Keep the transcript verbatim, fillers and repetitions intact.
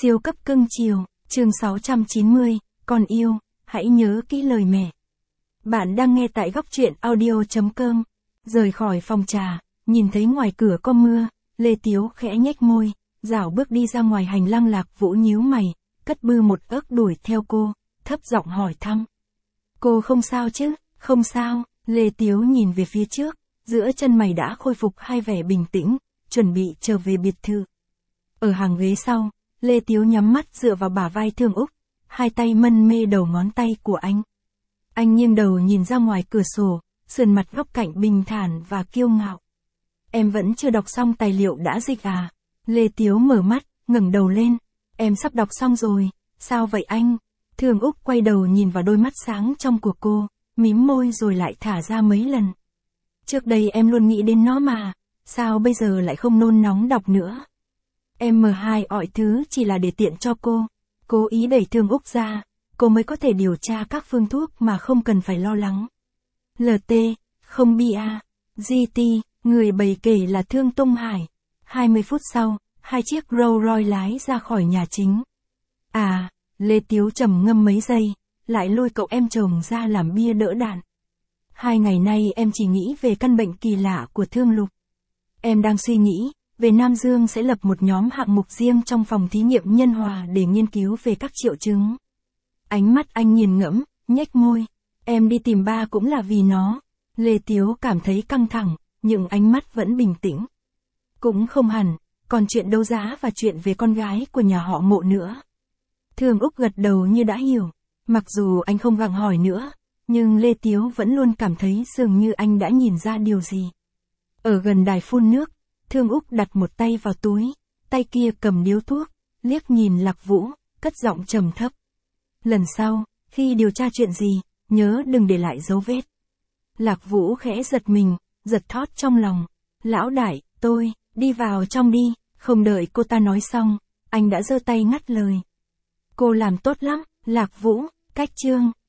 Siêu cấp cưng chiều, chương sáu trăm chín mươi, con yêu, hãy nhớ kỹ lời mẹ. Bạn đang nghe tại góc truyện audio chấm com. Rời khỏi phòng trà, nhìn thấy ngoài cửa có mưa, Lê Tiếu khẽ nhếch môi, dảo bước đi ra ngoài hành lang. Lạc Vũ nhíu mày, cất bư một ớt đuổi theo cô, thấp giọng hỏi thăm. Cô không sao chứ? Không sao, Lê Tiếu nhìn về phía trước, giữa chân mày đã khôi phục hai vẻ bình tĩnh, chuẩn bị trở về biệt thự. Ở hàng ghế sau, Lê Tiếu nhắm mắt dựa vào bả vai Thương Úc, hai tay mân mê đầu ngón tay của anh. Anh nghiêng đầu nhìn ra ngoài cửa sổ, sườn mặt góc cạnh bình thản và kiêu ngạo. Em vẫn chưa đọc xong tài liệu đã dịch à? Lê Tiếu mở mắt, ngẩng đầu lên. Em sắp đọc xong rồi, sao vậy anh? Thương Úc quay đầu nhìn vào đôi mắt sáng trong của cô, mím môi rồi lại thả ra mấy lần. Trước đây em luôn nghĩ đến nó mà, sao bây giờ lại không nôn nóng đọc nữa? Em mờ hai mọi thứ chỉ là để tiện cho cô. Cố ý đẩy Thương Úc ra, cô mới có thể điều tra các phương thuốc mà không cần phải lo lắng. lờ tê, không bia, giê tê, người bày kể là Thương Tung Hải. hai mươi phút sau, hai chiếc Rolls Royce lái ra khỏi nhà chính. À, Lê Tiếu trầm ngâm mấy giây, lại lôi cậu em chồng ra làm bia đỡ đạn. Hai ngày nay em chỉ nghĩ về căn bệnh kỳ lạ của Thương Lục. Em đang suy nghĩ, về Nam Dương sẽ lập một nhóm hạng mục riêng trong phòng thí nghiệm Nhân Hòa để nghiên cứu về các triệu chứng. Ánh mắt anh nghiền ngẫm, nhếch môi. Em đi tìm ba cũng là vì nó. Lê Tiếu cảm thấy căng thẳng, nhưng ánh mắt vẫn bình tĩnh. Cũng không hẳn, còn chuyện đấu giá và chuyện về con gái của nhà họ Mộ nữa. Thương Úc gật đầu như đã hiểu. Mặc dù anh không gặng hỏi nữa, nhưng Lê Tiếu vẫn luôn cảm thấy dường như anh đã nhìn ra điều gì. Ở gần đài phun nước, Thương Úc đặt một tay vào túi, tay kia cầm điếu thuốc, liếc nhìn Lạc Vũ, cất giọng trầm thấp. Lần sau, khi điều tra chuyện gì, nhớ đừng để lại dấu vết. Lạc Vũ khẽ giật mình, giật thót trong lòng. Lão đại, tôi, đi vào trong đi. Không đợi cô ta nói xong, anh đã giơ tay ngắt lời. Cô làm tốt lắm, Lạc Vũ, cách chương.